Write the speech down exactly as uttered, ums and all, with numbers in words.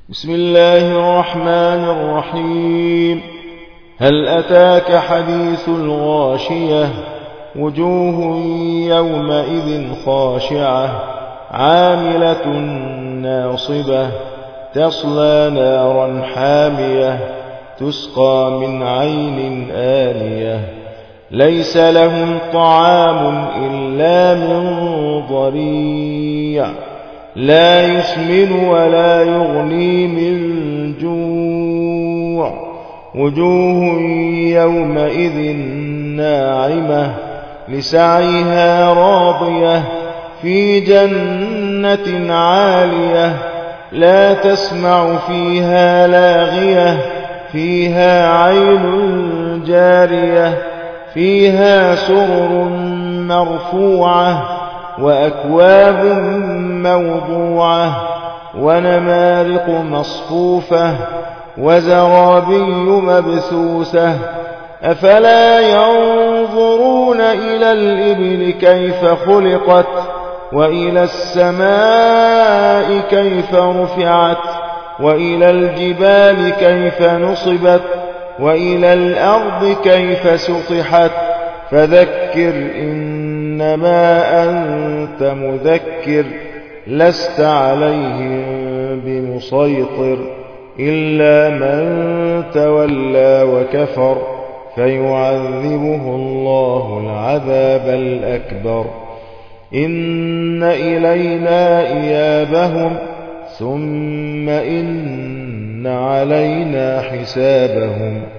بسم الله الرحمن الرحيم. هل أتاك حديث الغاشية؟ وجوه يومئذ خاشعة عاملة ناصبة تصلى نارا حامية تسقى من عين آنية ليس لهم طعام إلا من ضريع لا يسمن ولا يغني من جوع وجوه يومئذ ناعمة لسعيها راضية في جنة عالية لا تسمع فيها لاغية فيها عين جارية فيها سرر مرفوعة وأكواب موضوعة ونمارق مصفوفة وزرابي مبثوثة أفلا ينظرون إلى الإبل كيف خلقت وإلى السماء كيف رفعت وإلى الجبال كيف نصبت وإلى الأرض كيف سطحت فذكر إنما أنت مذكر لست عليهم بمسيطر إلا من تولى وكفر فيعذبه الله العذاب الأكبر إن إلينا إيابهم ثم إن علينا حسابهم